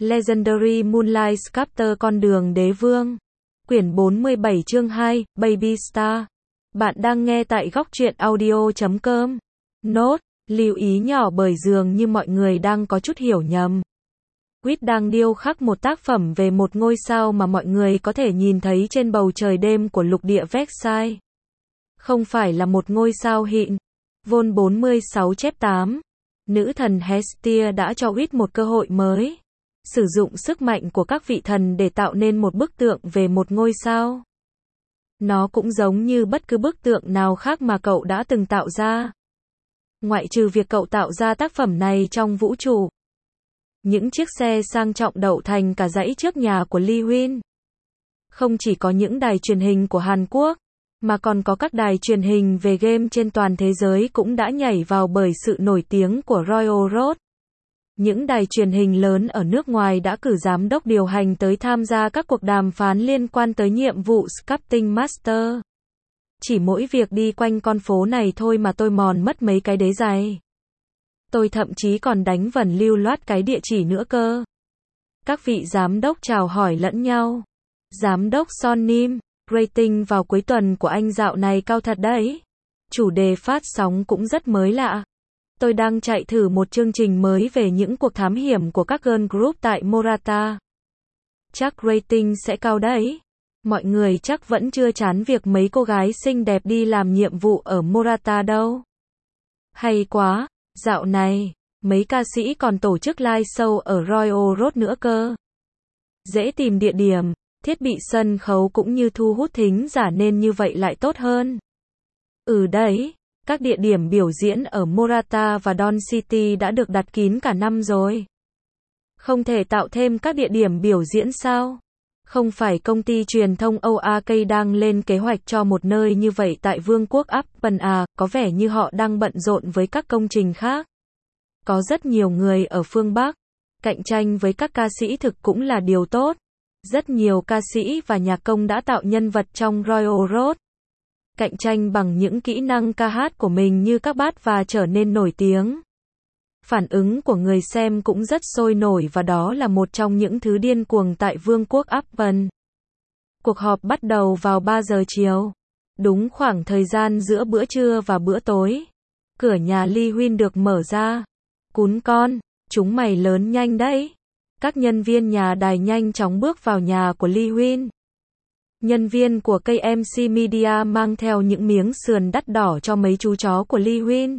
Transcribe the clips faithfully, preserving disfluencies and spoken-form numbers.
Legendary Moonlight Sculptor Con đường đế vương. Quyển bốn mươi bảy chương hai, Baby Star. Bạn đang nghe tại góc truyện audio chấm com. Nốt, lưu ý nhỏ bởi dường như mọi người đang có chút hiểu nhầm. Quýt đang điêu khắc một tác phẩm về một ngôi sao mà mọi người có thể nhìn thấy trên bầu trời đêm của lục địa Versailles. Không phải là một ngôi sao hiện. Vol bốn mươi sáu chép tám. Nữ thần Hestia đã cho Quýt một cơ hội mới. Sử dụng sức mạnh của các vị thần để tạo nên một bức tượng về một ngôi sao. Nó cũng giống như bất cứ bức tượng nào khác mà cậu đã từng tạo ra. Ngoại trừ việc cậu tạo ra tác phẩm này trong vũ trụ. Những chiếc xe sang trọng đậu thành cả dãy trước nhà của Lee Huynh. Không chỉ có những đài truyền hình của Hàn Quốc, mà còn có các đài truyền hình về game trên toàn thế giới cũng đã nhảy vào bởi sự nổi tiếng của Royal Road. Những đài truyền hình lớn ở nước ngoài đã cử giám đốc điều hành tới tham gia các cuộc đàm phán liên quan tới nhiệm vụ Sculpting Master. Chỉ mỗi việc đi quanh con phố này thôi mà tôi mòn mất mấy cái đế giày. Tôi thậm chí còn đánh vần lưu loát cái địa chỉ nữa cơ. Các vị giám đốc chào hỏi lẫn nhau. Giám đốc Son Nim, rating vào cuối tuần của anh dạo này cao thật đấy. Chủ đề phát sóng cũng rất mới lạ. Tôi đang chạy thử một chương trình mới về những cuộc thám hiểm của các girl group tại Morata. Chắc rating sẽ cao đấy. Mọi người chắc vẫn chưa chán việc mấy cô gái xinh đẹp đi làm nhiệm vụ ở Morata đâu. Hay quá, dạo này, mấy ca sĩ còn tổ chức live show ở Royal Road nữa cơ. Dễ tìm địa điểm, thiết bị sân khấu cũng như thu hút thính giả nên như vậy lại tốt hơn. Ừ đấy. Các địa điểm biểu diễn ở Morata và Don City đã được đặt kín cả năm rồi. Không thể tạo thêm các địa điểm biểu diễn sao? Không phải công ty truyền thông o a ca đang lên kế hoạch cho một nơi như vậy tại Vương quốc Upton à, có vẻ như họ đang bận rộn với các công trình khác. Có rất nhiều người ở phương Bắc. Cạnh tranh với các ca sĩ thực cũng là điều tốt. Rất nhiều ca sĩ và nhạc công đã tạo nhân vật trong Royal Road. Cạnh tranh bằng những kỹ năng ca hát của mình như các bát và trở nên nổi tiếng. Phản ứng của người xem cũng rất sôi nổi và đó là một trong những thứ điên cuồng tại Vương quốc Upton. Cuộc họp bắt đầu vào ba giờ chiều. Đúng khoảng thời gian giữa bữa trưa và bữa tối. Cửa nhà Lee Huynh được mở ra. Cún con, chúng mày lớn nhanh đấy. Các nhân viên nhà đài nhanh chóng bước vào nhà của Lee Huynh. Nhân viên của ca em xê Media mang theo những miếng sườn đắt đỏ cho mấy chú chó của Lee Huynh.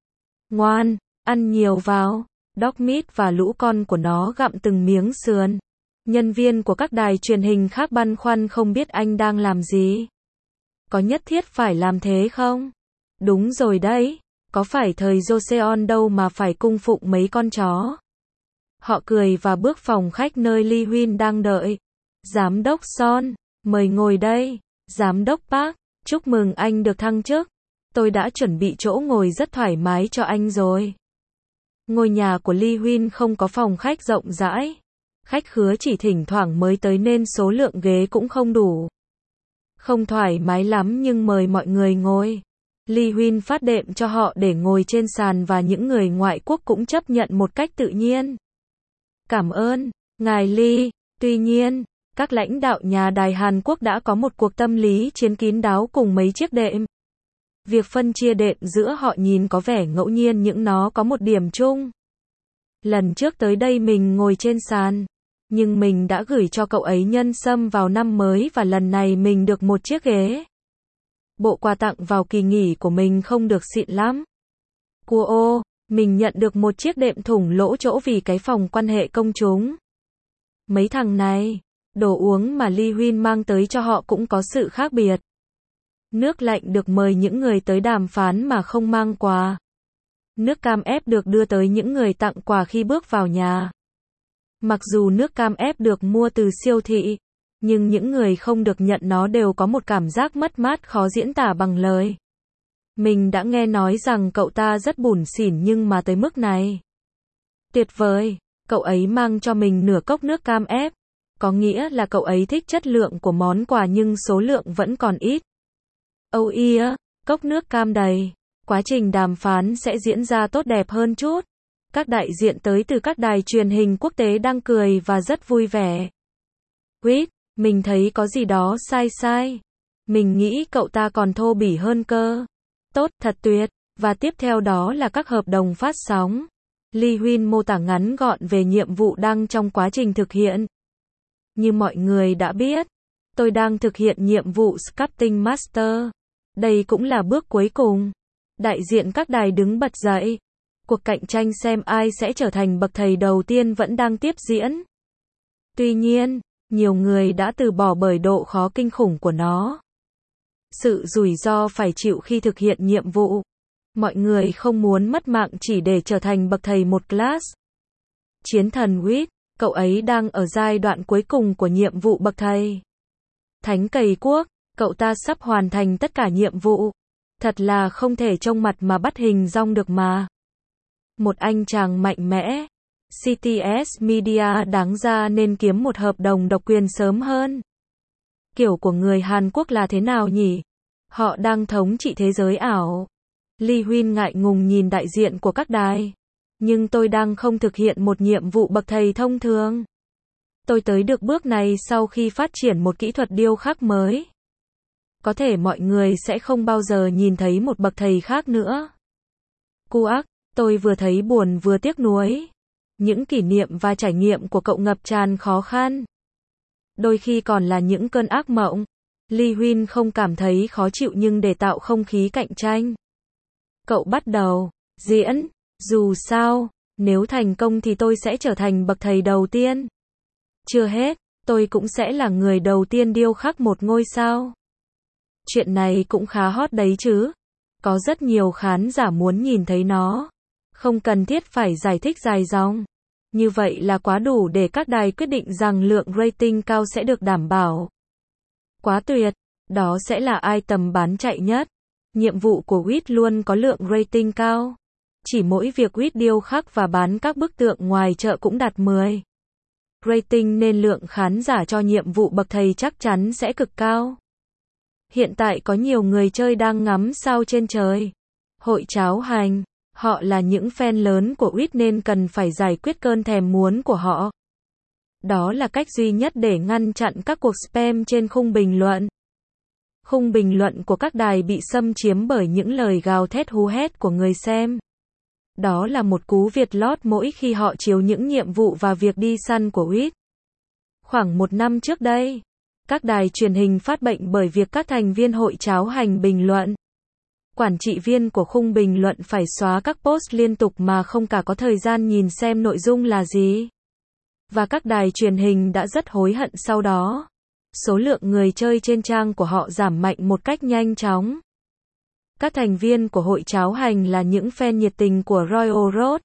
Ngoan, ăn nhiều vào. Dog meat và lũ con của nó gặm từng miếng sườn. Nhân viên của các đài truyền hình khác băn khoăn không biết anh đang làm gì. Có nhất thiết phải làm thế không? Đúng rồi đấy, có phải thời Joseon đâu mà phải cung phụng mấy con chó. Họ cười và bước phòng khách nơi Lee Huynh đang đợi. Giám đốc Son, mời ngồi đây. Giám đốc Park, chúc mừng anh được thăng chức. Tôi đã chuẩn bị chỗ ngồi rất thoải mái cho anh rồi. Ngôi nhà của Lee Huynh không có phòng khách rộng rãi. Khách khứa chỉ thỉnh thoảng mới tới nên số lượng ghế cũng không đủ. Không thoải mái lắm nhưng mời mọi người ngồi. Lee Huynh phát đệm cho họ để ngồi trên sàn và những người ngoại quốc cũng chấp nhận một cách tự nhiên. Cảm ơn, ngài Lee. Tuy nhiên, các lãnh đạo nhà đài Hàn Quốc đã có một cuộc tâm lý chiến kín đáo cùng mấy chiếc đệm. Việc phân chia đệm giữa họ nhìn có vẻ ngẫu nhiên nhưng nó có một điểm chung. Lần trước tới đây mình ngồi trên sàn, nhưng mình đã gửi cho cậu ấy nhân sâm vào năm mới và lần này mình được một chiếc ghế. Bộ quà tặng vào kỳ nghỉ của mình không được xịn lắm. Cua ô, mình nhận được một chiếc đệm thủng lỗ chỗ vì cái phòng quan hệ công chúng. Mấy thằng này, đồ uống mà Lee Huynh mang tới cho họ cũng có sự khác biệt. Nước lạnh được mời những người tới đàm phán mà không mang quà. Nước cam ép được đưa tới những người tặng quà khi bước vào nhà. Mặc dù nước cam ép được mua từ siêu thị, nhưng những người không được nhận nó đều có một cảm giác mất mát khó diễn tả bằng lời. Mình đã nghe nói rằng cậu ta rất bủn xỉn nhưng mà tới mức này. Tuyệt vời, cậu ấy mang cho mình nửa cốc nước cam ép. Có nghĩa là cậu ấy thích chất lượng của món quà nhưng số lượng vẫn còn ít. Oh yeah, cốc nước cam đầy. Quá trình đàm phán sẽ diễn ra tốt đẹp hơn chút. Các đại diện tới từ các đài truyền hình quốc tế đang cười và rất vui vẻ. Reed, mình thấy có gì đó sai sai. Mình nghĩ cậu ta còn thô bỉ hơn cơ. Tốt, thật tuyệt. Và tiếp theo đó là các hợp đồng phát sóng. Lee Huynh mô tả ngắn gọn về nhiệm vụ đang trong quá trình thực hiện. Như mọi người đã biết, tôi đang thực hiện nhiệm vụ Sculpting Master. Đây cũng là bước cuối cùng. Đại diện các đài đứng bật dậy. Cuộc cạnh tranh xem ai sẽ trở thành bậc thầy đầu tiên vẫn đang tiếp diễn. Tuy nhiên, nhiều người đã từ bỏ bởi độ khó kinh khủng của nó. Sự rủi ro phải chịu khi thực hiện nhiệm vụ. Mọi người không muốn mất mạng chỉ để trở thành bậc thầy một class. Chiến thần Reed, cậu ấy đang ở giai đoạn cuối cùng của nhiệm vụ bậc thầy. Thánh cầy quốc, cậu ta sắp hoàn thành tất cả nhiệm vụ. Thật là không thể trông mặt mà bắt hình dong được mà. Một anh chàng mạnh mẽ. xê tê ét Media đáng ra nên kiếm một hợp đồng độc quyền sớm hơn. Kiểu của người Hàn Quốc là thế nào nhỉ? Họ đang thống trị thế giới ảo. Lee Huynh ngại ngùng nhìn đại diện của các đài. Nhưng tôi đang không thực hiện một nhiệm vụ bậc thầy thông thường. Tôi tới được bước này sau khi phát triển một kỹ thuật điêu khắc mới. Có thể mọi người sẽ không bao giờ nhìn thấy một bậc thầy khác nữa. Kuak, tôi vừa thấy buồn vừa tiếc nuối. Những kỷ niệm và trải nghiệm của cậu ngập tràn khó khăn. Đôi khi còn là những cơn ác mộng. Lee Huynh không cảm thấy khó chịu nhưng để tạo không khí cạnh tranh. Cậu bắt đầu diễn. Dù sao, nếu thành công thì tôi sẽ trở thành bậc thầy đầu tiên. Chưa hết, tôi cũng sẽ là người đầu tiên điêu khắc một ngôi sao. Chuyện này cũng khá hot đấy chứ. Có rất nhiều khán giả muốn nhìn thấy nó. Không cần thiết phải giải thích dài dòng. Như vậy là quá đủ để các đài quyết định rằng lượng rating cao sẽ được đảm bảo. Quá tuyệt. Đó sẽ là item bán chạy nhất. Nhiệm vụ của Reed luôn có lượng rating cao. Chỉ mỗi việc Reed điêu khắc và bán các bức tượng ngoài chợ cũng đạt mười rating nên lượng khán giả cho nhiệm vụ bậc thầy chắc chắn sẽ cực cao. Hiện tại có nhiều người chơi đang ngắm sao trên trời. Hội cháo hành. Họ là những fan lớn của Reed nên cần phải giải quyết cơn thèm muốn của họ. Đó là cách duy nhất để ngăn chặn các cuộc spam trên khung bình luận. Khung bình luận của các đài bị xâm chiếm bởi những lời gào thét hú hét của người xem. Đó là một cú việt lót mỗi khi họ chiếu những nhiệm vụ và việc đi săn của Reed. Khoảng một năm trước đây, các đài truyền hình phát bệnh bởi việc các thành viên hội cháo hành bình luận. Quản trị viên của khung bình luận phải xóa các post liên tục mà không cả có thời gian nhìn xem nội dung là gì. Và các đài truyền hình đã rất hối hận sau đó. Số lượng người chơi trên trang của họ giảm mạnh một cách nhanh chóng. Các thành viên của hội cháo hành là những fan nhiệt tình của Royal Road.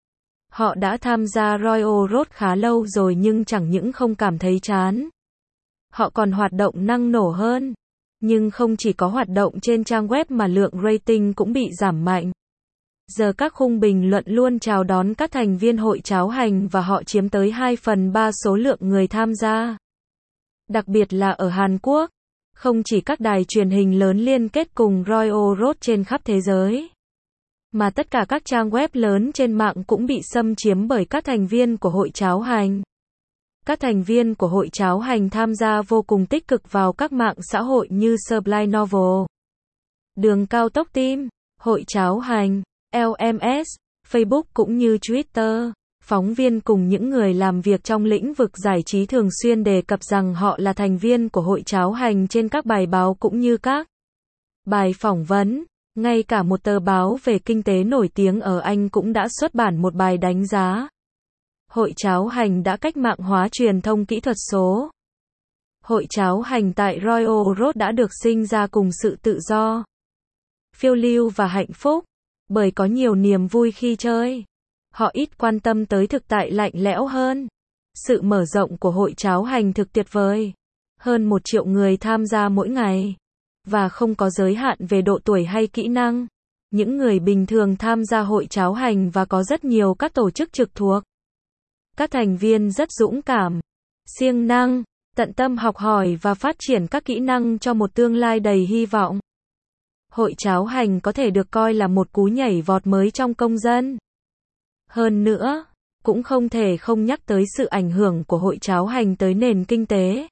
Họ đã tham gia Royal Road khá lâu rồi nhưng chẳng những không cảm thấy chán. Họ còn hoạt động năng nổ hơn. Nhưng không chỉ có hoạt động trên trang web mà lượng rating cũng bị giảm mạnh. Giờ các khung bình luận luôn chào đón các thành viên hội cháo hành và họ chiếm tới hai phần ba số lượng người tham gia. Đặc biệt là ở Hàn Quốc, không chỉ các đài truyền hình lớn liên kết cùng Royal Road trên khắp thế giới, mà tất cả các trang web lớn trên mạng cũng bị xâm chiếm bởi các thành viên của hội cháo hành. Các thành viên của hội cháo hành tham gia vô cùng tích cực vào các mạng xã hội như Sublime Novel, Đường cao tốc Team, hội cháo hành, lờ em ét, Facebook cũng như Twitter. Phóng viên cùng những người làm việc trong lĩnh vực giải trí thường xuyên đề cập rằng họ là thành viên của hội cháo hành trên các bài báo cũng như các bài phỏng vấn. Ngay cả một tờ báo về kinh tế nổi tiếng ở Anh cũng đã xuất bản một bài đánh giá. Hội cháo hành đã cách mạng hóa truyền thông kỹ thuật số. Hội cháo hành tại Royal Road đã được sinh ra cùng sự tự do, phiêu lưu và hạnh phúc, bởi có nhiều niềm vui khi chơi. Họ ít quan tâm tới thực tại lạnh lẽo hơn. Sự mở rộng của hội cháo hành thực tuyệt vời. Hơn một triệu người tham gia mỗi ngày. Và không có giới hạn về độ tuổi hay kỹ năng. Những người bình thường tham gia hội cháo hành và có rất nhiều các tổ chức trực thuộc. Các thành viên rất dũng cảm, siêng năng, tận tâm học hỏi và phát triển các kỹ năng cho một tương lai đầy hy vọng. Hội cháo hành có thể được coi là một cú nhảy vọt mới trong công dân. Hơn nữa, cũng không thể không nhắc tới sự ảnh hưởng của hội cháo hành tới nền kinh tế.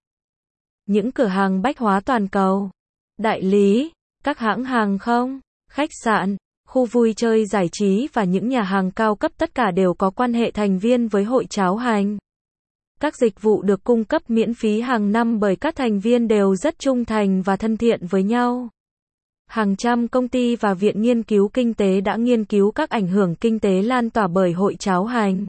Những cửa hàng bách hóa toàn cầu, đại lý, các hãng hàng không, khách sạn, khu vui chơi giải trí và những nhà hàng cao cấp tất cả đều có quan hệ thành viên với hội cháo hành. Các dịch vụ được cung cấp miễn phí hàng năm bởi các thành viên đều rất trung thành và thân thiện với nhau. Hàng trăm công ty và viện nghiên cứu kinh tế đã nghiên cứu các ảnh hưởng kinh tế lan tỏa bởi hội cháo hành.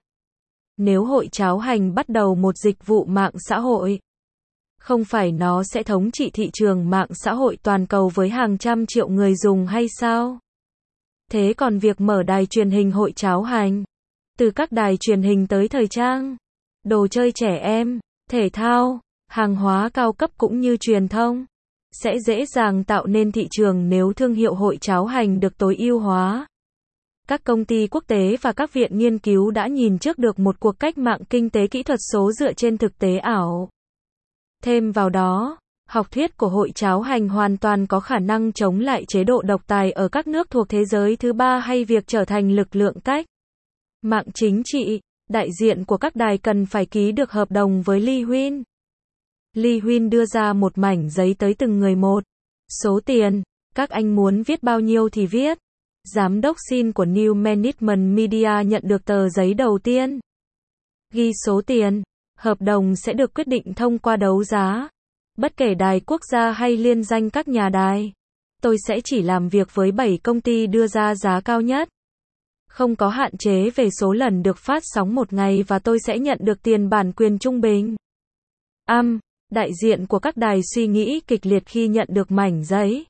Nếu hội cháo hành bắt đầu một dịch vụ mạng xã hội, không phải nó sẽ thống trị thị trường mạng xã hội toàn cầu với hàng trăm triệu người dùng hay sao? Thế còn việc mở đài truyền hình hội cháo hành, từ các đài truyền hình tới thời trang, đồ chơi trẻ em, thể thao, hàng hóa cao cấp cũng như truyền thông, sẽ dễ dàng tạo nên thị trường nếu thương hiệu hội cháo hành được tối ưu hóa. Các công ty quốc tế và các viện nghiên cứu đã nhìn trước được một cuộc cách mạng kinh tế kỹ thuật số dựa trên thực tế ảo. Thêm vào đó, học thuyết của hội cháo hành hoàn toàn có khả năng chống lại chế độ độc tài ở các nước thuộc thế giới thứ ba hay việc trở thành lực lượng cách mạng chính trị. Đại diện của các đài cần phải ký được hợp đồng với Lee Huynh. Lee Huynh đưa ra một mảnh giấy tới từng người một. Số tiền, các anh muốn viết bao nhiêu thì viết. Giám đốc xin của New Management Media nhận được tờ giấy đầu tiên. Ghi số tiền, hợp đồng sẽ được quyết định thông qua đấu giá. Bất kể đài quốc gia hay liên danh các nhà đài, tôi sẽ chỉ làm việc với bảy công ty đưa ra giá cao nhất. Không có hạn chế về số lần được phát sóng một ngày và tôi sẽ nhận được tiền bản quyền trung bình. Âm, đại diện của các đài suy nghĩ kịch liệt khi nhận được mảnh giấy.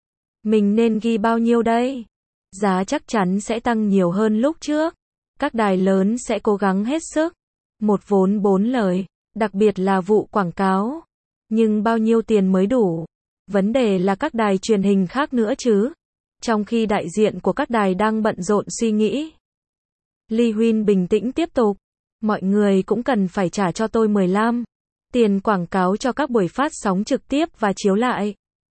Mình nên ghi bao nhiêu đây? Giá chắc chắn sẽ tăng nhiều hơn lúc trước. Các đài lớn sẽ cố gắng hết sức. Một vốn bốn lời, đặc biệt là vụ quảng cáo. Nhưng bao nhiêu tiền mới đủ? Vấn đề là các đài truyền hình khác nữa chứ. Trong khi đại diện của các đài đang bận rộn suy nghĩ, Lee Huynh bình tĩnh tiếp tục. Mọi người cũng cần phải trả cho tôi mười lăm tiền quảng cáo cho các buổi phát sóng trực tiếp và chiếu lại.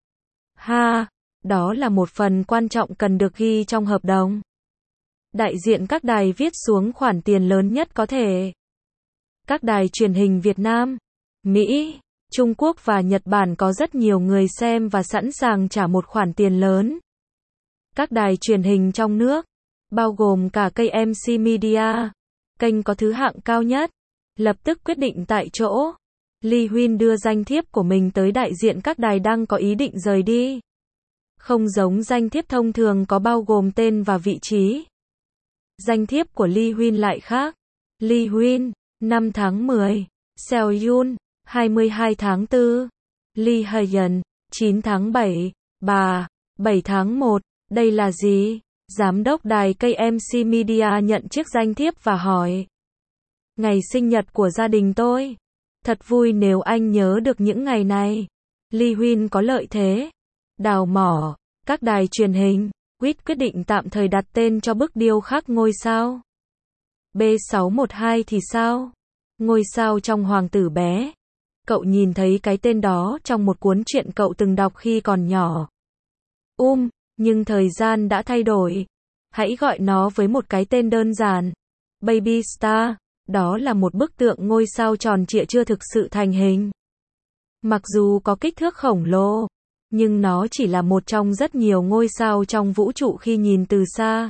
Ha, đó là một phần quan trọng cần được ghi trong hợp đồng. Đại diện các đài viết xuống khoản tiền lớn nhất có thể. Các đài truyền hình Việt Nam, Mỹ, Trung Quốc và Nhật Bản có rất nhiều người xem và sẵn sàng trả một khoản tiền lớn. Các đài truyền hình trong nước, bao gồm cả kênh em xê Media, kênh có thứ hạng cao nhất, lập tức quyết định tại chỗ. Lee Huynh đưa danh thiếp của mình tới đại diện các đài đang có ý định rời đi. Không giống danh thiếp thông thường có bao gồm tên và vị trí. Danh thiếp của Lee Huynh lại khác. Lee Huynh, năm tháng mười. Seoul, hai mươi hai tháng tư. Lee Hyun, chín tháng bảy. Bà, bảy tháng một. Đây là gì? Giám đốc đài ca em xê Media nhận chiếc danh thiếp và hỏi. Ngày sinh nhật của gia đình tôi. Thật vui nếu anh nhớ được những ngày này. Lee Huynh có lợi thế. Đào mỏ, các đài truyền hình, quýt quyết định tạm thời đặt tên cho bức điêu khắc ngôi sao. B sáu một hai thì sao? Ngôi sao trong Hoàng tử bé. Cậu nhìn thấy cái tên đó trong một cuốn truyện cậu từng đọc khi còn nhỏ. Um, nhưng thời gian đã thay đổi. Hãy gọi nó với một cái tên đơn giản. Baby Star, đó là một bức tượng ngôi sao tròn trịa chưa thực sự thành hình. Mặc dù có kích thước khổng lồ, nhưng nó chỉ là một trong rất nhiều ngôi sao trong vũ trụ khi nhìn từ xa.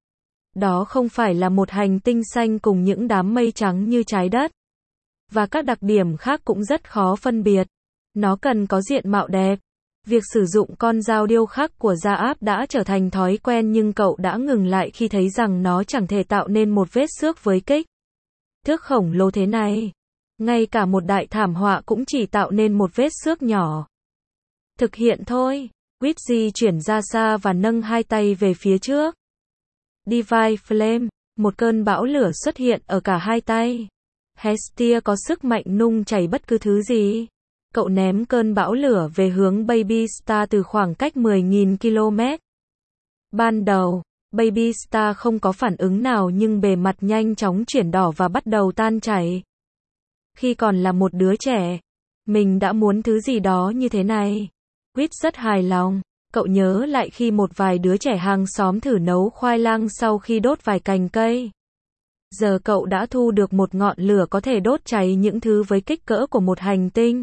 Đó không phải là một hành tinh xanh cùng những đám mây trắng như trái đất. Và các đặc điểm khác cũng rất khó phân biệt. Nó cần có diện mạo đẹp. Việc sử dụng con dao điêu khắc của Gia Áp đã trở thành thói quen nhưng cậu đã ngừng lại khi thấy rằng nó chẳng thể tạo nên một vết xước với kích thước khổng lồ thế này. Ngay cả một đại thảm họa cũng chỉ tạo nên một vết xước nhỏ. Thực hiện thôi. Quýt di chuyển ra xa và nâng hai tay về phía trước. Divine Flame, một cơn bão lửa xuất hiện ở cả hai tay. Hestia có sức mạnh nung chảy bất cứ thứ gì. Cậu ném cơn bão lửa về hướng Baby Star từ khoảng cách mười nghìn ki lô mét. Ban đầu, Baby Star không có phản ứng nào nhưng bề mặt nhanh chóng chuyển đỏ và bắt đầu tan chảy. Khi còn là một đứa trẻ, mình đã muốn thứ gì đó như thế này. Quýt rất hài lòng. Cậu nhớ lại khi một vài đứa trẻ hàng xóm thử nấu khoai lang sau khi đốt vài cành cây. Giờ cậu đã thu được một ngọn lửa có thể đốt cháy những thứ với kích cỡ của một hành tinh.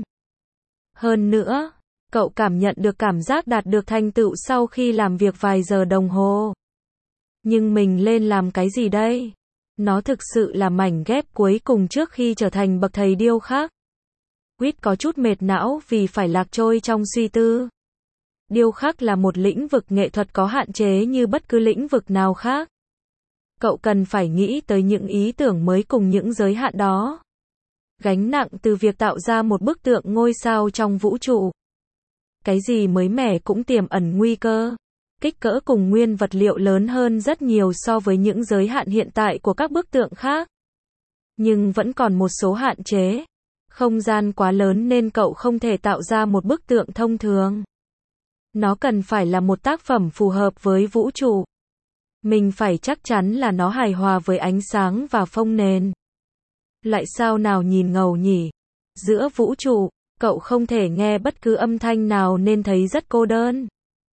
Hơn nữa, cậu cảm nhận được cảm giác đạt được thành tựu sau khi làm việc vài giờ đồng hồ. Nhưng mình lên làm cái gì đây? Nó thực sự là mảnh ghép cuối cùng trước khi trở thành bậc thầy điêu khắc. Quýt có chút mệt não vì phải lạc trôi trong suy tư. Điêu khắc là một lĩnh vực nghệ thuật có hạn chế như bất cứ lĩnh vực nào khác. Cậu cần phải nghĩ tới những ý tưởng mới cùng những giới hạn đó. Gánh nặng từ việc tạo ra một bức tượng ngôi sao trong vũ trụ. Cái gì mới mẻ cũng tiềm ẩn nguy cơ. Kích cỡ cùng nguyên vật liệu lớn hơn rất nhiều so với những giới hạn hiện tại của các bức tượng khác. Nhưng vẫn còn một số hạn chế. Không gian quá lớn nên cậu không thể tạo ra một bức tượng thông thường. Nó cần phải là một tác phẩm phù hợp với vũ trụ. Mình phải chắc chắn là nó hài hòa với ánh sáng và phông nền. Lại sao nào nhìn ngầu nhỉ? Giữa vũ trụ, cậu không thể nghe bất cứ âm thanh nào nên thấy rất cô đơn.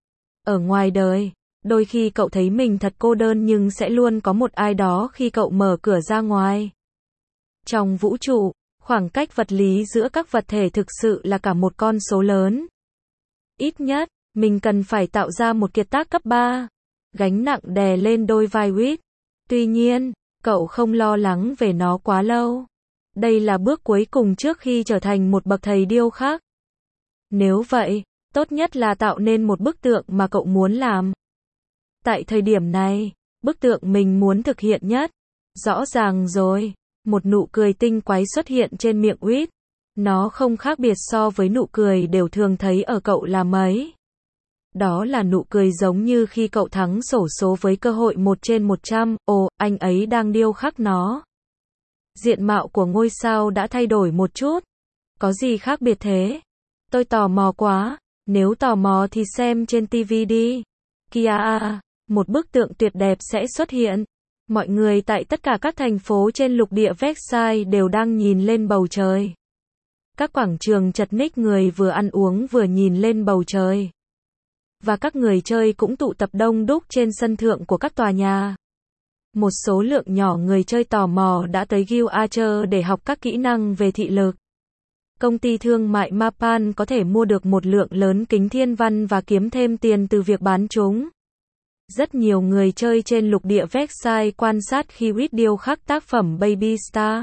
Ở ngoài đời, đôi khi cậu thấy mình thật cô đơn nhưng sẽ luôn có một ai đó khi cậu mở cửa ra ngoài. Trong vũ trụ, khoảng cách vật lý giữa các vật thể thực sự là cả một con số lớn. Ít nhất, mình cần phải tạo ra một kiệt tác cấp ba. Gánh nặng đè lên đôi vai Quýt. Tuy nhiên, cậu không lo lắng về nó quá lâu. Đây là bước cuối cùng trước khi trở thành một bậc thầy điêu khắc. Nếu vậy, tốt nhất là tạo nên một bức tượng mà cậu muốn làm. Tại thời điểm này, bức tượng mình muốn thực hiện nhất. Rõ ràng rồi, một nụ cười tinh quái xuất hiện trên miệng Quýt. Nó không khác biệt so với nụ cười đều thường thấy ở cậu là mấy. Đó là nụ cười giống như khi cậu thắng xổ số với cơ hội một trên một trăm, ồ, anh ấy đang điêu khắc nó. Diện mạo của ngôi sao đã thay đổi một chút. Có gì khác biệt thế? Tôi tò mò quá, nếu tò mò thì xem trên ti vi đi. Kìa à, một bức tượng tuyệt đẹp sẽ xuất hiện. Mọi người tại tất cả các thành phố trên lục địa Versailles đều đang nhìn lên bầu trời. Các quảng trường chật ních người vừa ăn uống vừa nhìn lên bầu trời. Và các người chơi cũng tụ tập đông đúc trên sân thượng của các tòa nhà. Một số lượng nhỏ người chơi tò mò đã tới Guild Archer để học các kỹ năng về thị lực. Công ty thương mại Mapan có thể mua được một lượng lớn kính thiên văn và kiếm thêm tiền từ việc bán chúng. Rất nhiều người chơi trên lục địa Versailles quan sát khi Quýt điêu khắc tác phẩm Baby Star.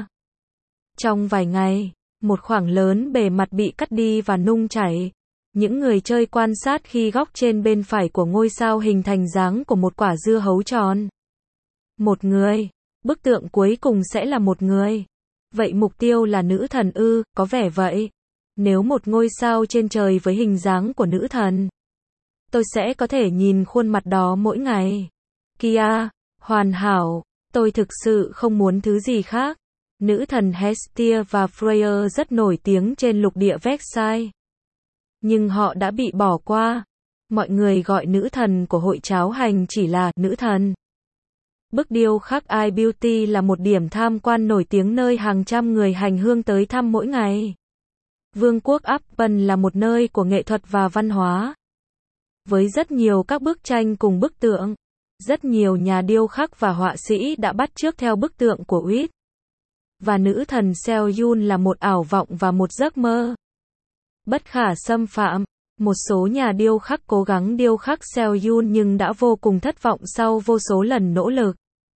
Trong vài ngày, một khoảng lớn bề mặt bị cắt đi và nung chảy. Những người chơi quan sát khi góc trên bên phải của ngôi sao hình thành dáng của một quả dưa hấu tròn. Một người. Bức tượng cuối cùng sẽ là một người. Vậy mục tiêu là nữ thần ư? Có vẻ vậy. Nếu một ngôi sao trên trời với hình dáng của nữ thần, tôi sẽ có thể nhìn khuôn mặt đó mỗi ngày. Kìa, hoàn hảo. Tôi thực sự không muốn thứ gì khác. Nữ thần Hestia và Freya rất nổi tiếng trên lục địa Versailles. Nhưng họ đã bị bỏ qua. Mọi người gọi nữ thần của hội cháo hành chỉ là nữ thần. Bức điêu khắc I Beauty là một điểm tham quan nổi tiếng nơi hàng trăm người hành hương tới thăm mỗi ngày. Vương quốc Appen là một nơi của nghệ thuật và văn hóa. Với rất nhiều các bức tranh cùng bức tượng, rất nhiều nhà điêu khắc và họa sĩ đã bắt chước theo bức tượng của Quýt. Và nữ thần Selyun là một ảo vọng và một giấc mơ bất khả xâm phạm. Một số nhà điêu khắc cố gắng điêu khắc Selyun nhưng đã vô cùng thất vọng sau vô số lần nỗ lực.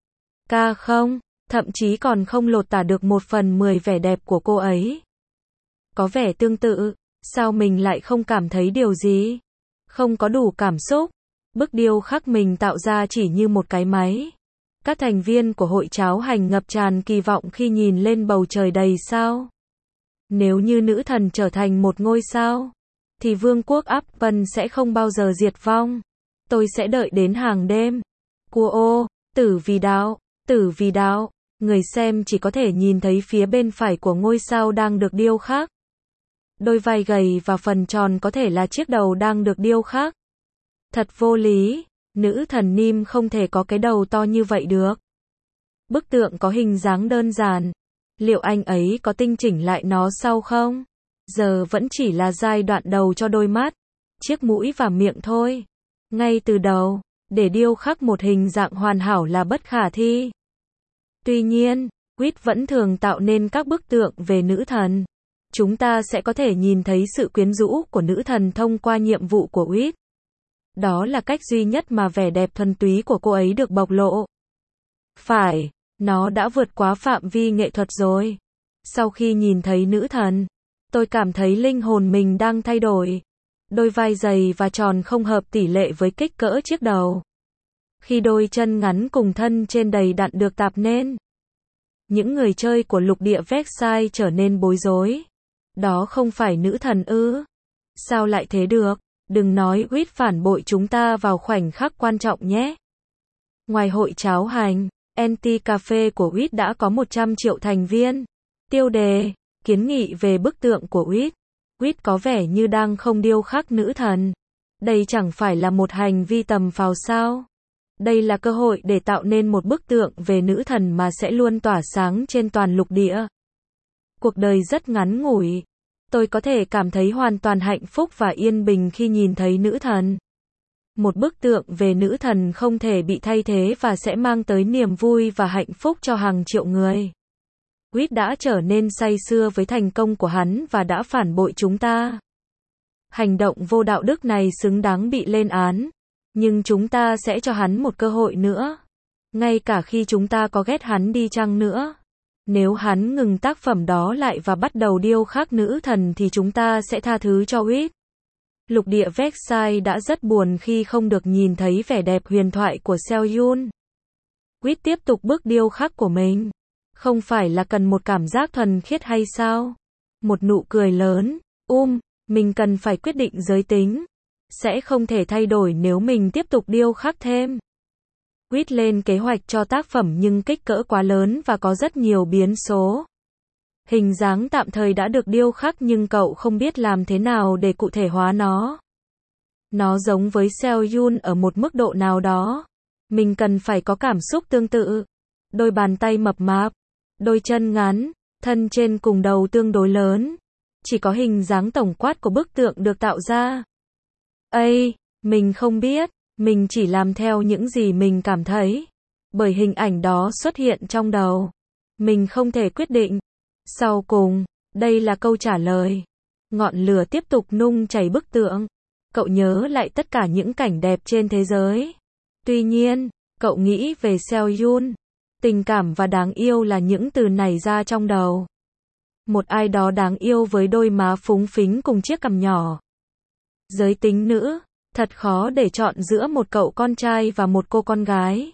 Ca không, thậm chí còn không lột tả được một phần mười vẻ đẹp của cô ấy. Có vẻ tương tự, sao mình lại không cảm thấy điều gì? Không có đủ cảm xúc. Bức điêu khắc mình tạo ra chỉ như một cái máy. Các thành viên của hội cháo hành ngập tràn kỳ vọng khi nhìn lên bầu trời đầy sao. Nếu như nữ thần trở thành một ngôi sao, thì vương quốc Appen sẽ không bao giờ diệt vong. Tôi sẽ đợi đến hàng đêm. Cua ô, tử vì đạo, tử vì đạo. Người xem chỉ có thể nhìn thấy phía bên phải của ngôi sao đang được điêu khắc. Đôi vai gầy và phần tròn có thể là chiếc đầu đang được điêu khắc. Thật vô lý, nữ thần Nim không thể có cái đầu to như vậy được. Bức tượng có hình dáng đơn giản. Liệu anh ấy có tinh chỉnh lại nó sau không? Giờ vẫn chỉ là giai đoạn đầu cho đôi mắt, chiếc mũi và miệng thôi. Ngay từ đầu, để điêu khắc một hình dạng hoàn hảo là bất khả thi. Tuy nhiên, Quýt vẫn thường tạo nên các bức tượng về nữ thần. Chúng ta sẽ có thể nhìn thấy sự quyến rũ của nữ thần thông qua nhiệm vụ của Quýt. Đó là cách duy nhất mà vẻ đẹp thuần túy của cô ấy được bộc lộ. Phải, nó đã vượt quá phạm vi nghệ thuật rồi. Sau khi nhìn thấy nữ thần, tôi cảm thấy linh hồn mình đang thay đổi. Đôi vai dày và tròn không hợp tỷ lệ với kích cỡ chiếc đầu. Khi đôi chân ngắn cùng thân trên đầy đặn được tạp nên, những người chơi của lục địa Versailles trở nên bối rối. Đó không phải nữ thần ư? Sao lại thế được? Đừng nói Quýt phản bội chúng ta vào khoảnh khắc quan trọng nhé. Ngoài hội cháo hành, Anti-Cafe của Quýt đã có một trăm triệu thành viên. Tiêu đề, kiến nghị về bức tượng của Quýt. Quýt có vẻ như đang không điêu khắc nữ thần. Đây chẳng phải là một hành vi tầm phào sao? Đây là cơ hội để tạo nên một bức tượng về nữ thần mà sẽ luôn tỏa sáng trên toàn lục địa. Cuộc đời rất ngắn ngủi. Tôi có thể cảm thấy hoàn toàn hạnh phúc và yên bình khi nhìn thấy nữ thần. Một bức tượng về nữ thần không thể bị thay thế và sẽ mang tới niềm vui và hạnh phúc cho hàng triệu người. Quýt đã trở nên say sưa với thành công của hắn và đã phản bội chúng ta. Hành động vô đạo đức này xứng đáng bị lên án. Nhưng chúng ta sẽ cho hắn một cơ hội nữa. Ngay cả khi chúng ta có ghét hắn đi chăng nữa. Nếu hắn ngừng tác phẩm đó lại và bắt đầu điêu khắc nữ thần thì chúng ta sẽ tha thứ cho Quýt. Lục địa Versailles đã rất buồn khi không được nhìn thấy vẻ đẹp huyền thoại của Seo-yun. Quýt tiếp tục bước điêu khắc của mình. Không phải là cần một cảm giác thuần khiết hay sao? Một nụ cười lớn. Um, mình cần phải quyết định giới tính. Sẽ không thể thay đổi nếu mình tiếp tục điêu khắc thêm. Quýt lên kế hoạch cho tác phẩm nhưng kích cỡ quá lớn và có rất nhiều biến số. Hình dáng tạm thời đã được điêu khắc nhưng cậu không biết làm thế nào để cụ thể hóa nó. Nó giống với Seo-yun ở một mức độ nào đó. Mình cần phải có cảm xúc tương tự. Đôi bàn tay mập mạp, đôi chân ngắn, thân trên cùng đầu tương đối lớn. Chỉ có hình dáng tổng quát của bức tượng được tạo ra. Ây, mình không biết, mình chỉ làm theo những gì mình cảm thấy. Bởi hình ảnh đó xuất hiện trong đầu. Mình không thể quyết định. Sau cùng, đây là câu trả lời. Ngọn lửa tiếp tục nung chảy bức tượng. Cậu nhớ lại tất cả những cảnh đẹp trên thế giới. Tuy nhiên, cậu nghĩ về Seo-yun. Tình cảm và đáng yêu là những từ nảy ra trong đầu. Một ai đó đáng yêu với đôi má phúng phính cùng chiếc cằm nhỏ. Giới tính nữ, thật khó để chọn giữa một cậu con trai và một cô con gái.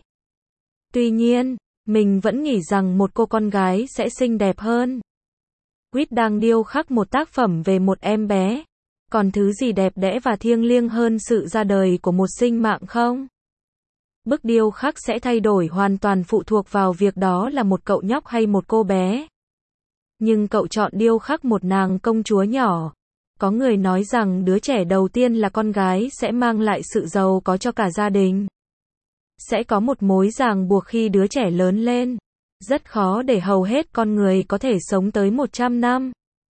Tuy nhiên, mình vẫn nghĩ rằng một cô con gái sẽ xinh đẹp hơn. Quýt đang điêu khắc một tác phẩm về một em bé. Còn thứ gì đẹp đẽ và thiêng liêng hơn sự ra đời của một sinh mạng không? Bức điêu khắc sẽ thay đổi hoàn toàn phụ thuộc vào việc đó là một cậu nhóc hay một cô bé. Nhưng cậu chọn điêu khắc một nàng công chúa nhỏ. Có người nói rằng đứa trẻ đầu tiên là con gái sẽ mang lại sự giàu có cho cả gia đình. Sẽ có một mối ràng buộc khi đứa trẻ lớn lên. Rất khó để hầu hết con người có thể sống tới một trăm năm.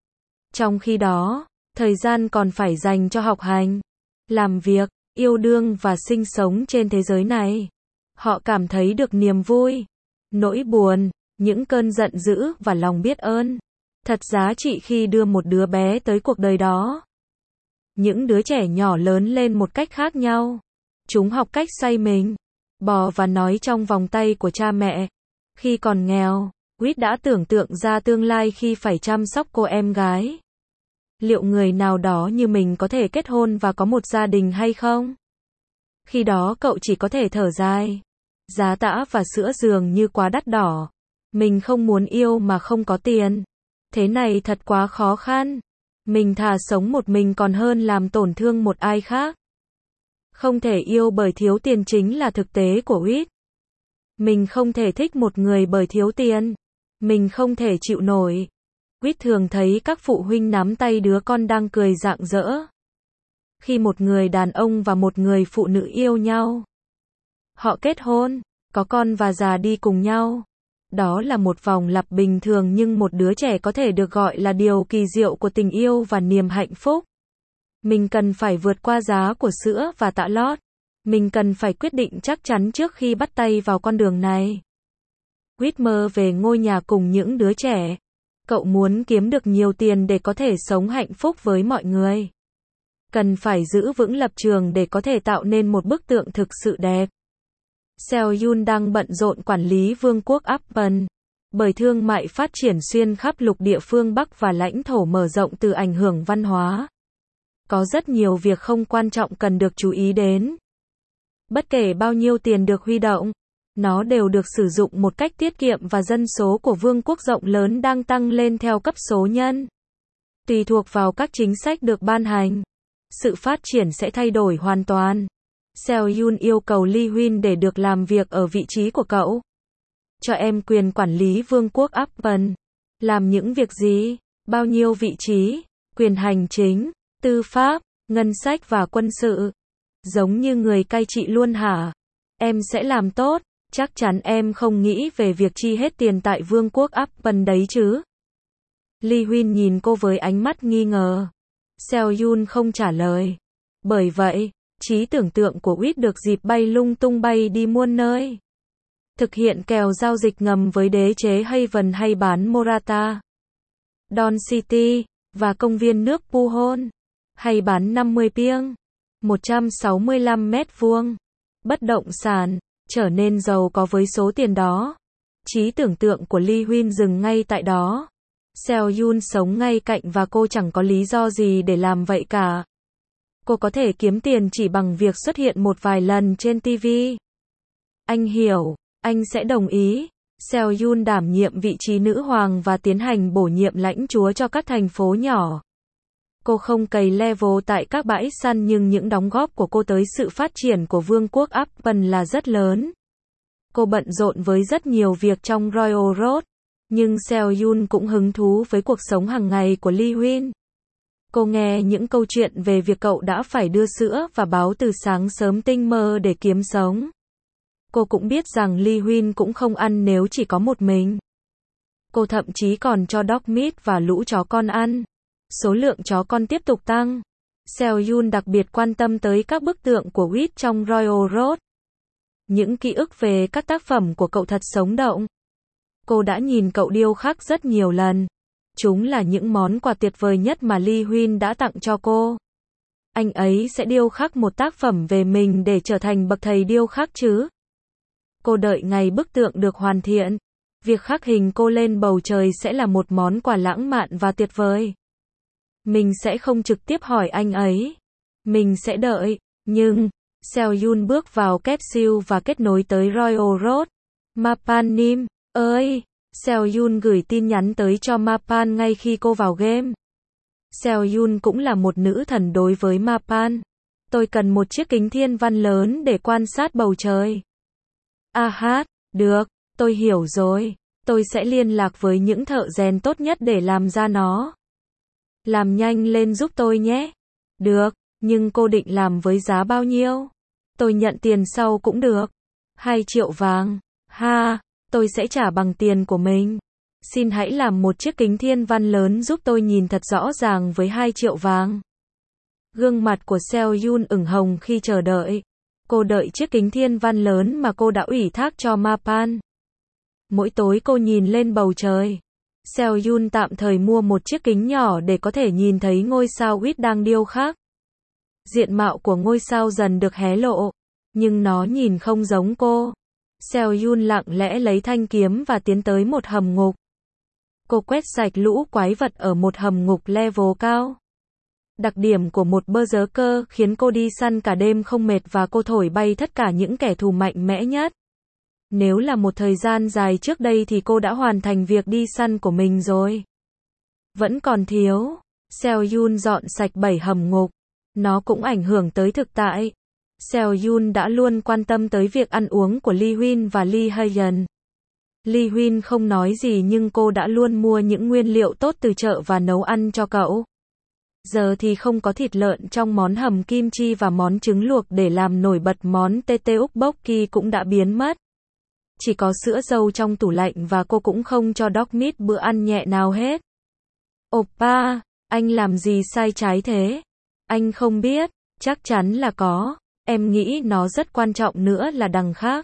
Trong khi đó, thời gian còn phải dành cho học hành, làm việc, yêu đương và sinh sống trên thế giới này. Họ cảm thấy được niềm vui, nỗi buồn, những cơn giận dữ và lòng biết ơn. Thật giá trị khi đưa một đứa bé tới cuộc đời đó. Những đứa trẻ nhỏ lớn lên một cách khác nhau. Chúng học cách xoay mình, bò và nói trong vòng tay của cha mẹ. Khi còn nghèo, Quýt đã tưởng tượng ra tương lai khi phải chăm sóc cô em gái. Liệu người nào đó như mình có thể kết hôn và có một gia đình hay không? Khi đó cậu chỉ có thể thở dài. Giá tã và sữa dường như quá đắt đỏ. Mình không muốn yêu mà không có tiền. Thế này thật quá khó khăn. Mình thà sống một mình còn hơn làm tổn thương một ai khác. Không thể yêu bởi thiếu tiền chính là thực tế của Quýt. Mình không thể thích một người bởi thiếu tiền. Mình không thể chịu nổi. Quýt thường thấy các phụ huynh nắm tay đứa con đang cười rạng rỡ. Khi một người đàn ông và một người phụ nữ yêu nhau, họ kết hôn, có con và già đi cùng nhau. Đó là một vòng lặp bình thường nhưng một đứa trẻ có thể được gọi là điều kỳ diệu của tình yêu và niềm hạnh phúc. Mình cần phải vượt qua giá của sữa và tạ lót. Mình cần phải quyết định chắc chắn trước khi bắt tay vào con đường này. Quýt mơ về ngôi nhà cùng những đứa trẻ. Cậu muốn kiếm được nhiều tiền để có thể sống hạnh phúc với mọi người. Cần phải giữ vững lập trường để có thể tạo nên một bức tượng thực sự đẹp. Seo Yun đang bận rộn quản lý vương quốc Upton, bởi thương mại phát triển xuyên khắp lục địa phương Bắc và lãnh thổ mở rộng từ ảnh hưởng văn hóa. Có rất nhiều việc không quan trọng cần được chú ý đến. Bất kể bao nhiêu tiền được huy động, nó đều được sử dụng một cách tiết kiệm và dân số của vương quốc rộng lớn đang tăng lên theo cấp số nhân. Tùy thuộc vào các chính sách được ban hành, sự phát triển sẽ thay đổi hoàn toàn. Seo Yun yêu cầu Lee Huynh để được làm việc ở vị trí của cậu. Cho em quyền quản lý vương quốc Upton. Làm những việc gì? Bao nhiêu vị trí? Quyền hành chính, tư pháp, ngân sách và quân sự. Giống như người cai trị luôn hả? Em sẽ làm tốt. Chắc chắn em không nghĩ về việc chi hết tiền tại vương quốc Upton đấy chứ? Lee Huynh nhìn cô với ánh mắt nghi ngờ. Seo Yun không trả lời. Bởi vậy, trí tưởng tượng của Quýt được dịp bay lung tung bay đi muôn nơi. Thực hiện kèo giao dịch ngầm với đế chế Haven hay bán Morata, Don City, và công viên nước Puhon. Hay bán năm mươi piêng, một trăm sáu mươi lăm mét vuông, bất động sản, trở nên giàu có với số tiền đó. Trí tưởng tượng của Lee Huynh dừng ngay tại đó. Seo Yun sống ngay cạnh và cô chẳng có lý do gì để làm vậy cả. Cô có thể kiếm tiền chỉ bằng việc xuất hiện một vài lần trên ti vi. Anh hiểu, anh sẽ đồng ý. Seo Yun đảm nhiệm vị trí nữ hoàng và tiến hành bổ nhiệm lãnh chúa cho các thành phố nhỏ. Cô không cày level tại các bãi săn nhưng những đóng góp của cô tới sự phát triển của vương quốc Upton là rất lớn. Cô bận rộn với rất nhiều việc trong Royal Road, nhưng Seo Yun cũng hứng thú với cuộc sống hàng ngày của Lee Huynh. Cô nghe những câu chuyện về việc cậu đã phải đưa sữa và báo từ sáng sớm tinh mơ để kiếm sống. Cô cũng biết rằng Lee Huynh cũng không ăn nếu chỉ có một mình. Cô thậm chí còn cho dog meat và lũ chó con ăn. Số lượng chó con tiếp tục tăng. Seo Yun đặc biệt quan tâm tới các bức tượng của Quýt trong Royal Road. Những ký ức về các tác phẩm của cậu thật sống động. Cô đã nhìn cậu điêu khắc rất nhiều lần. Chúng là những món quà tuyệt vời nhất mà Lee Huynh đã tặng cho cô. Anh ấy sẽ điêu khắc một tác phẩm về mình để trở thành bậc thầy điêu khắc chứ? Cô đợi ngày bức tượng được hoàn thiện. Việc khắc hình cô lên bầu trời sẽ là một món quà lãng mạn và tuyệt vời. Mình sẽ không trực tiếp hỏi anh ấy. Mình sẽ đợi. Nhưng, Seo Yun bước vào capsule và kết nối tới Royal Road. Mapan Nim, ơi! Seo Yun gửi tin nhắn tới cho Mapan ngay khi cô vào game. Seo Yun cũng là một nữ thần đối với Mapan. Tôi cần một chiếc kính thiên văn lớn để quan sát bầu trời. À hát, được, tôi hiểu rồi. Tôi sẽ liên lạc với những thợ rèn tốt nhất để làm ra nó. Làm nhanh lên giúp tôi nhé. Được, nhưng cô định làm với giá bao nhiêu? Tôi nhận tiền sau cũng được. Hai triệu vàng. Ha, tôi sẽ trả bằng tiền của mình. Xin hãy làm một chiếc kính thiên văn lớn giúp tôi nhìn thật rõ ràng với hai triệu vàng. Gương mặt của Seo Yun ửng hồng khi chờ đợi. Cô đợi chiếc kính thiên văn lớn mà cô đã ủy thác cho Mapan. Mỗi tối cô nhìn lên bầu trời. Seo Yun tạm thời mua một chiếc kính nhỏ để có thể nhìn thấy ngôi sao Quýt đang điêu khắc. Diện mạo của ngôi sao dần được hé lộ, nhưng nó nhìn không giống cô. Seo Yun lặng lẽ lấy thanh kiếm và tiến tới một hầm ngục. Cô quét sạch lũ quái vật ở một hầm ngục level cao. Đặc điểm của một berserker khiến cô đi săn cả đêm không mệt và cô thổi bay tất cả những kẻ thù mạnh mẽ nhất. Nếu là một thời gian dài trước đây thì cô đã hoàn thành việc đi săn của mình rồi. Vẫn còn thiếu. Seo Yun dọn sạch bảy hầm ngục. Nó cũng ảnh hưởng tới thực tại. Seo Yun đã luôn quan tâm tới việc ăn uống của Lee Huynh và Lee Hayen. Lee Huynh không nói gì nhưng cô đã luôn mua những nguyên liệu tốt từ chợ và nấu ăn cho cậu. Giờ thì không có thịt lợn trong món hầm kim chi và món trứng luộc để làm nổi bật món tete ukbokki cũng đã biến mất. Chỉ có sữa dâu trong tủ lạnh và cô cũng không cho dog meat bữa ăn nhẹ nào hết. Oppa, anh làm gì sai trái thế? Anh không biết, chắc chắn là có. Em nghĩ nó rất quan trọng nữa là đằng khác.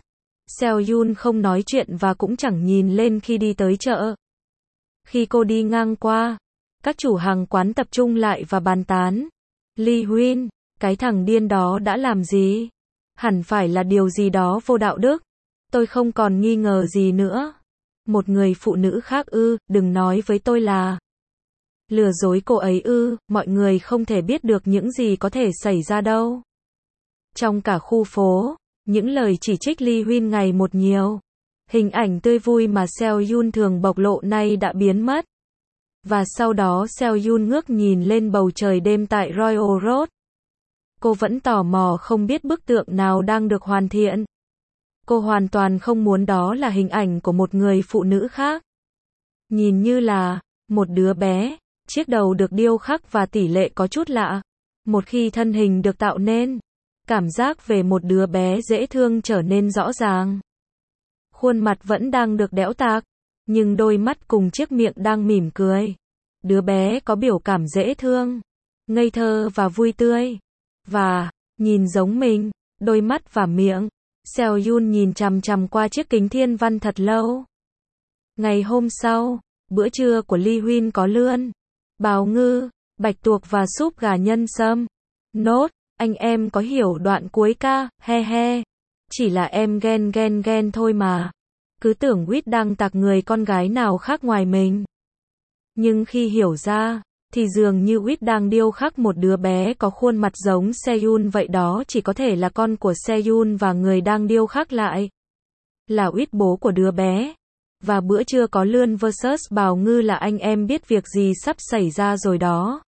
Seo Yun không nói chuyện và cũng chẳng nhìn lên khi đi tới chợ. Khi cô đi ngang qua, các chủ hàng quán tập trung lại và bàn tán. Lee Huyên, cái thằng điên đó đã làm gì? Hẳn phải là điều gì đó vô đạo đức. Tôi không còn nghi ngờ gì nữa. Một người phụ nữ khác ư, đừng nói với tôi là lừa dối cô ấy ư, mọi người không thể biết được những gì có thể xảy ra đâu. Trong cả khu phố, những lời chỉ trích Lee Huyên ngày một nhiều. Hình ảnh tươi vui mà Seo Yun thường bộc lộ nay đã biến mất. Và sau đó Seo Yun ngước nhìn lên bầu trời đêm tại Royal Road. Cô vẫn tò mò không biết bức tượng nào đang được hoàn thiện. Cô hoàn toàn không muốn đó là hình ảnh của một người phụ nữ khác. Nhìn như là một đứa bé, chiếc đầu được điêu khắc và tỷ lệ có chút lạ. Một khi thân hình được tạo nên, cảm giác về một đứa bé dễ thương trở nên rõ ràng. Khuôn mặt vẫn đang được đẽo tạc, nhưng đôi mắt cùng chiếc miệng đang mỉm cười. Đứa bé có biểu cảm dễ thương, ngây thơ và vui tươi. Và, nhìn giống mình, đôi mắt và miệng. Seo Yun nhìn chằm chằm qua chiếc kính thiên văn thật lâu. Ngày hôm sau, bữa trưa của Lee Huyên có lươn, bào ngư, bạch tuộc và súp gà nhân sâm. Nốt, anh em có hiểu đoạn cuối ca, he he. Chỉ là em ghen ghen ghen thôi mà. Cứ tưởng Wit đang tạc người con gái nào khác ngoài mình. Nhưng khi hiểu ra, thì dường như Wit đang điêu khắc một đứa bé có khuôn mặt giống Seyun, vậy đó chỉ có thể là con của Seyun và người đang điêu khắc lại là Wit, bố của đứa bé. Và bữa trưa có lươn versus bào ngư là anh em biết việc gì sắp xảy ra rồi đó.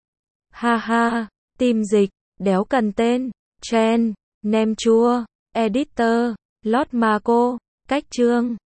Ha ha, team dịch, đéo cần tên, Chen, nem chua, editor, Lord Marco, cách chương.